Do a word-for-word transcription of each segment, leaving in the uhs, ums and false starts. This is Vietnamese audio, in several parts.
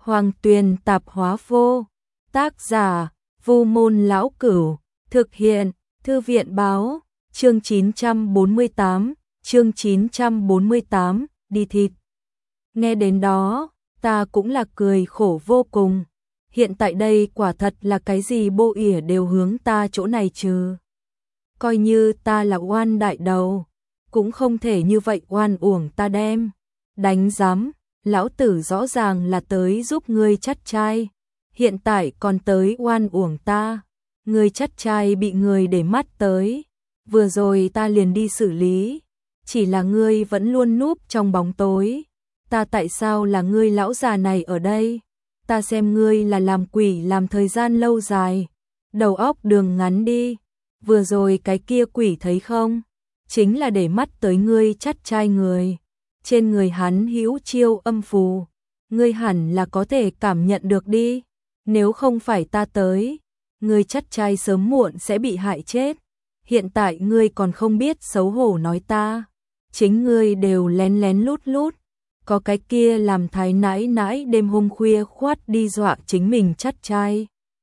Hoàng Tuyền Tạp Hóa Vô. Tác giả: Vu Môn Lão Cửu. Thực hiện: Thư viện Báo. Chương chín trăm bốn mươi tám, chương chín trăm bốn mươi tám, đi thịt. Nghe đến đó, ta cũng là cười khổ vô cùng. Hiện tại đây quả thật là cái gì bô ỉa đều hướng ta chỗ này chứ. Coi như ta là oan đại đầu, cũng không thể như vậy oan uổng ta đem. Đánh giám, lão tử rõ ràng là tới giúp ngươi chắt trai. Hiện tại còn tới oan uổng ta. Ngươi chắt trai bị người để mắt tới. Vừa rồi ta liền đi xử lý. Chỉ là ngươi vẫn luôn núp trong bóng tối. Ta tại sao là ngươi lão già này ở đây? Ta xem ngươi là làm quỷ làm thời gian lâu dài. Đầu óc đường ngắn đi. Vừa rồi cái kia quỷ thấy không? Chính là để mắt tới ngươi chắt trai người. Trên người hắn hữu chiêu âm phù. Ngươi hẳn là có thể cảm nhận được đi. Nếu không phải ta tới, ngươi chắt trai sớm muộn sẽ bị hại chết. Hiện tại ngươi còn không biết xấu hổ nói ta. Chính ngươi đều lén lén lút lút. Có cái kia làm thái nãi nãi đêm hôm khuya khoát đi dọa chính mình chắt trai.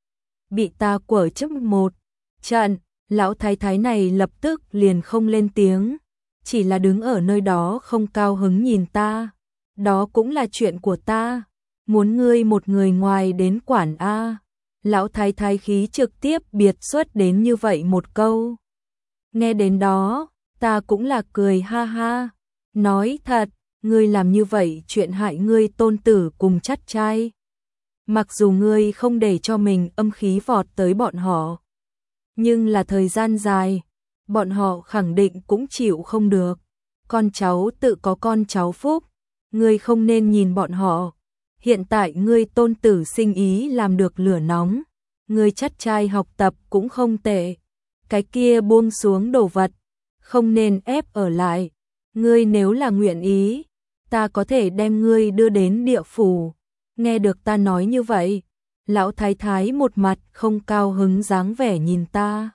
Bị ta quở chấp một trận, lão thái thái này lập tức liền không lên tiếng. Chỉ là đứng ở nơi đó không cao hứng nhìn ta. Đó cũng là chuyện của ta. Muốn ngươi một người ngoài đến quản a. Lão thái thái khí trực tiếp biệt xuất đến như vậy một câu. Nghe đến đó, ta cũng là cười ha ha. Nói thật, ngươi làm như vậy chuyện hại ngươi tôn tử cùng chắt trai. Mặc dù ngươi không để cho mình âm khí vọt tới bọn họ, nhưng là thời gian dài, bọn họ khẳng định cũng chịu không được. Con cháu tự có con cháu phúc, ngươi không nên nhìn bọn họ. Hiện tại ngươi tôn tử sinh ý làm được lửa nóng, ngươi chắt trai học tập cũng không tệ. Cái kia buông xuống đồ vật, không nên ép ở lại. Ngươi nếu là nguyện ý, ta có thể đem ngươi đưa đến địa phủ. Nghe được ta nói như vậy, lão thái thái một mặt không cao hứng dáng vẻ nhìn ta.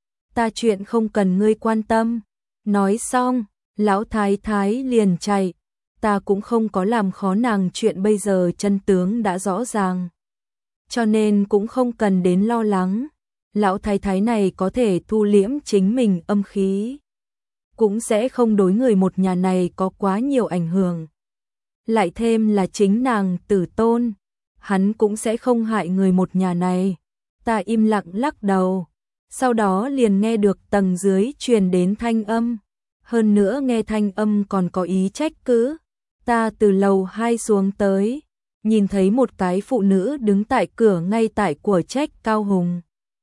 Ta chuyện không cần ngươi quan tâm. Nói xong, lão thái thái liền chạy. Ta cũng không có làm khó nàng, chuyện bây giờ chân tướng đã rõ ràng. Cho nên cũng không cần đến lo lắng. Lão thái thái này có thể thu liễm chính mình âm khí, cũng sẽ không đối người một nhà này có quá nhiều ảnh hưởng. Lại thêm là chính nàng tử tôn, hắn cũng sẽ không hại người một nhà này. Ta im lặng lắc đầu. Sau đó liền nghe được tầng dưới truyền đến thanh âm. Hơn nữa nghe thanh âm còn có ý trách cứ. Ta từ lầu hai xuống tới, nhìn thấy một cái phụ nữ đứng tại cửa ngay tại của trách Cao Hùng.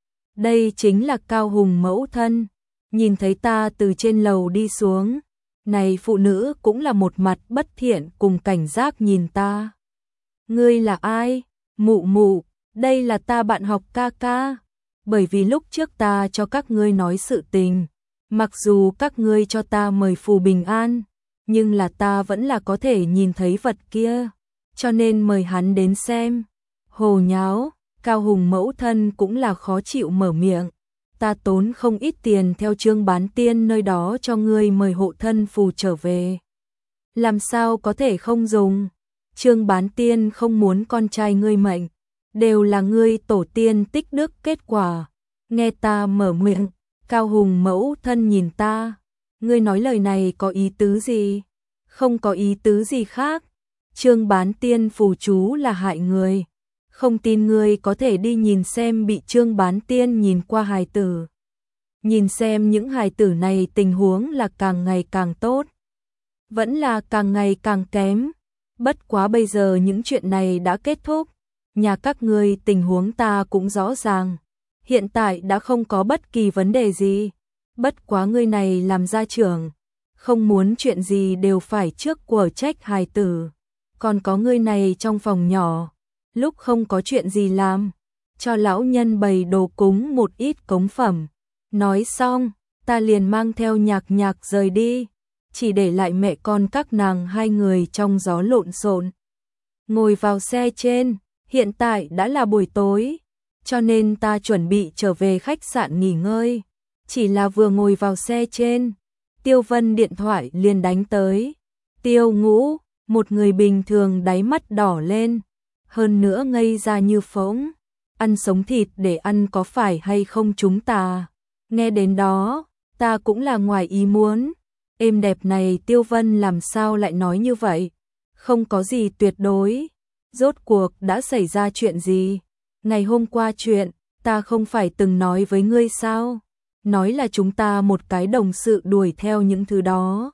Đây chính là Cao Hùng mẫu thân. Nhìn thấy ta từ trên lầu đi xuống, này phụ nữ cũng là một mặt bất thiện cùng cảnh giác nhìn ta. Ngươi là ai? Mụ mụ, đây là ta bạn học ca ca. Bởi vì lúc trước ta cho các ngươi nói sự tình, mặc dù các ngươi cho ta mời phù bình an, nhưng là ta vẫn là có thể nhìn thấy vật kia, cho nên mời hắn đến xem. Hồ nháo, Cao Hùng mẫu thân cũng là khó chịu mở miệng. Ta tốn không ít tiền theo Trương Bán Tiên nơi đó cho ngươi mời hộ thân phù trở về. Làm sao có thể không dùng? Trương Bán Tiên không muốn con trai ngươi mệnh, đều là ngươi tổ tiên tích đức kết quả. Nghe ta mở miệng, Cao Hùng mẫu thân nhìn ta. Ngươi nói lời này có ý tứ gì? Không có ý tứ gì khác. Trương Bán Tiên phù chú là hại người. Không tin ngươi có thể đi nhìn xem bị Trương Bán Tiên nhìn qua hài tử. Nhìn xem những hài tử này tình huống là càng ngày càng tốt, vẫn là càng ngày càng kém. Bất quá bây giờ những chuyện này đã kết thúc. Nhà các ngươi tình huống ta cũng rõ ràng. Hiện tại đã không có bất kỳ vấn đề gì. Bất quá ngươi này làm gia trưởng, không muốn chuyện gì đều phải trước của trách hài tử. Còn có ngươi này trong phòng nhỏ, lúc không có chuyện gì làm, cho lão nhân bày đồ cúng một ít cống phẩm. Nói xong, ta liền mang theo Nhạc Nhạc rời đi, chỉ để lại mẹ con các nàng hai người trong gió lộn xộn. Ngồi vào xe trên, hiện tại đã là buổi tối, cho nên ta chuẩn bị trở về khách sạn nghỉ ngơi. Chỉ là vừa ngồi vào xe trên, Tiêu Vân điện thoại liền đánh tới. Tiêu Ngũ, một người bình thường đáy mắt đỏ lên. hơn nữa ngây ra như phỗng. Ăn sống thịt để ăn có phải hay không chúng ta? Nghe đến đó, ta cũng là ngoài ý muốn. Êm đẹp này Tiêu Vân làm sao lại nói như vậy? Không có gì tuyệt đối. Rốt cuộc đã xảy ra chuyện gì? Ngày hôm qua chuyện, ta không phải từng nói với ngươi sao? Nói là chúng ta một cái đồng sự đuổi theo những thứ đó.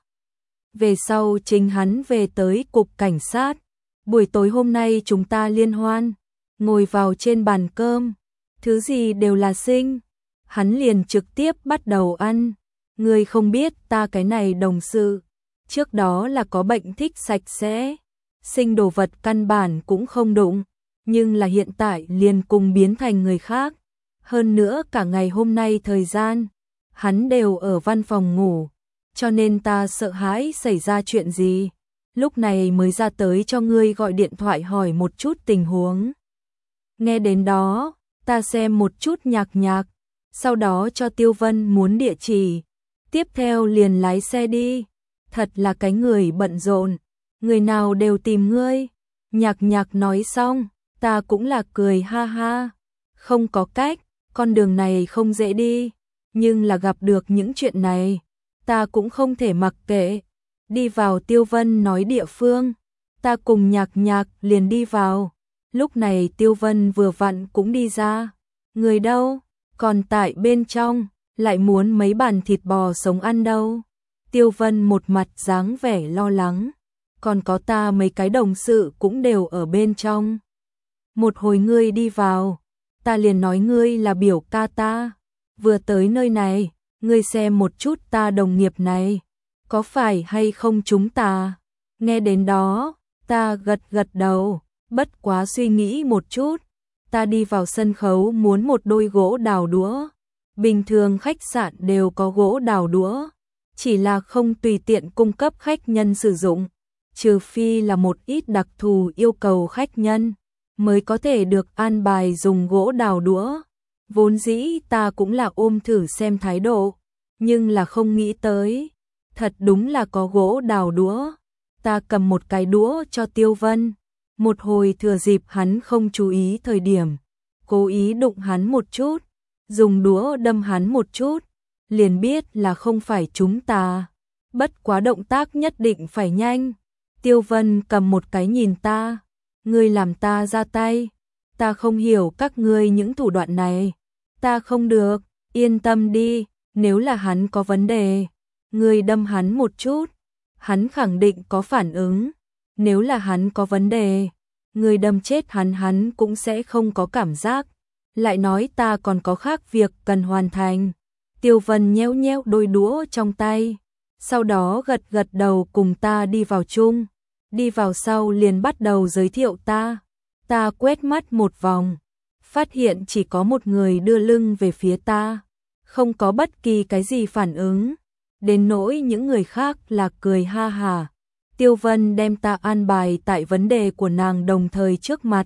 Về sau chính hắn về tới cục cảnh sát. Buổi tối hôm nay chúng ta liên hoan, ngồi vào trên bàn cơm, thứ gì đều là xinh. Hắn liền trực tiếp bắt đầu ăn. Ngươi không biết ta cái này đồng sự, trước đó là có bệnh thích sạch sẽ, sinh đồ vật căn bản cũng không đụng, nhưng là hiện tại liền cùng biến thành người khác. Hơn nữa cả ngày hôm nay thời gian, hắn đều ở văn phòng ngủ, cho nên ta sợ hãi xảy ra chuyện gì. Lúc này mới ra tới cho ngươi gọi điện thoại hỏi một chút tình huống. Nghe đến đó, ta xem một chút nhạc nhạc, sau đó cho Tiêu Vân muốn địa chỉ, tiếp theo liền lái xe đi. Thật là cái người bận rộn, người nào đều tìm ngươi. Nhạc nhạc nói xong, ta cũng là cười ha ha. Không có cách, con đường này không dễ đi, nhưng là gặp được những chuyện này, ta cũng không thể mặc kệ. Đi vào Tiêu Vân nói địa phương, ta cùng nhạc nhạc liền đi vào. Lúc này Tiêu Vân vừa vặn cũng đi ra. Người đâu? Còn tại bên trong, lại muốn mấy bàn thịt bò sống ăn đâu. Tiêu Vân một mặt dáng vẻ lo lắng. Còn có ta mấy cái đồng sự cũng đều ở bên trong. Một hồi ngươi đi vào, ta liền nói ngươi là biểu ca ta. Vừa tới nơi này, ngươi xem một chút ta đồng nghiệp này, có phải hay không chúng ta? Nghe đến đó, ta gật gật đầu, bất quá suy nghĩ một chút. Ta đi vào sân khấu muốn một đôi gỗ đào đũa. Bình thường khách sạn đều có gỗ đào đũa, chỉ là không tùy tiện cung cấp khách nhân sử dụng, trừ phi là một ít đặc thù yêu cầu khách nhân mới có thể được an bài dùng gỗ đào đũa. Vốn dĩ ta cũng là ôm thử xem thái độ, nhưng là không nghĩ tới, thật đúng là có gỗ đào đũa. Ta cầm một cái đũa cho Tiêu Vân, một hồi thừa dịp hắn không chú ý thời điểm, cố ý đụng hắn một chút, dùng đũa đâm hắn một chút, liền biết là không phải chúng ta. Bất quá động tác nhất định phải nhanh. Tiêu Vân cầm một cái nhìn ta, ngươi làm ta ra tay, ta không hiểu các ngươi những thủ đoạn này. Ta không được, yên tâm đi, nếu là hắn có vấn đề, ngươi đâm hắn một chút, hắn khẳng định có phản ứng. Nếu là hắn có vấn đề, ngươi đâm chết hắn hắn cũng sẽ không có cảm giác. Lại nói ta còn có khác việc cần hoàn thành. Tiêu Vân nhéo nhéo đôi đũa trong tay, sau đó gật gật đầu cùng ta đi vào chung. Đi vào sau liền bắt đầu giới thiệu ta. Ta quét mắt một vòng, phát hiện chỉ có một người đưa lưng về phía ta, không có bất kỳ cái gì phản ứng. Đến nỗi những người khác là cười ha hả. Tiêu Vân đem ta an bài tại vấn đề của nàng đồng thời trước mặt.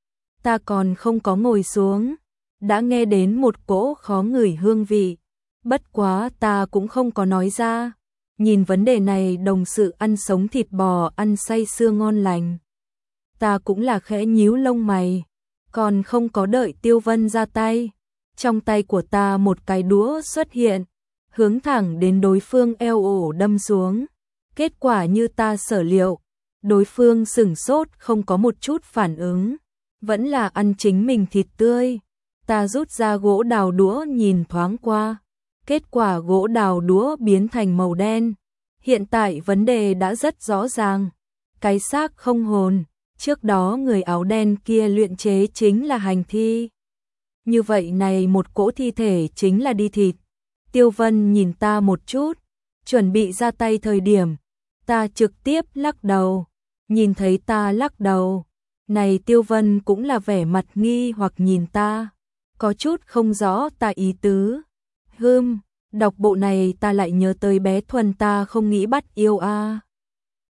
Ta còn không có ngồi xuống, đã nghe đến một cỗ khó ngửi hương vị. Bất quá ta cũng không có nói ra. Nhìn vấn đề này đồng sự ăn sống thịt bò ăn say sưa ngon lành. Ta cũng là khẽ nhíu lông mày, còn không có đợi Tiêu Vân ra tay. Trong tay của ta một cái đũa xuất hiện, hướng thẳng đến đối phương eo ổ đâm xuống. Kết quả như ta sở liệu, đối phương sửng sốt không có một chút phản ứng, vẫn là ăn chính mình thịt tươi. Ta rút ra gỗ đào đũa nhìn thoáng qua, kết quả gỗ đào đũa biến thành màu đen. Hiện tại vấn đề đã rất rõ ràng, cái xác không hồn, trước đó người áo đen kia luyện chế chính là hành thi. Như vậy này một cỗ thi thể chính là đi thịt. Tiêu Vân nhìn ta một chút, chuẩn bị ra tay thời điểm, ta trực tiếp lắc đầu. Nhìn thấy ta lắc đầu, này Tiêu Vân cũng là vẻ mặt nghi hoặc nhìn ta, có chút không rõ ta ý tứ. Hừm, đọc bộ này ta lại nhớ tới bé Thuần ta không nghĩ bắt yêu a.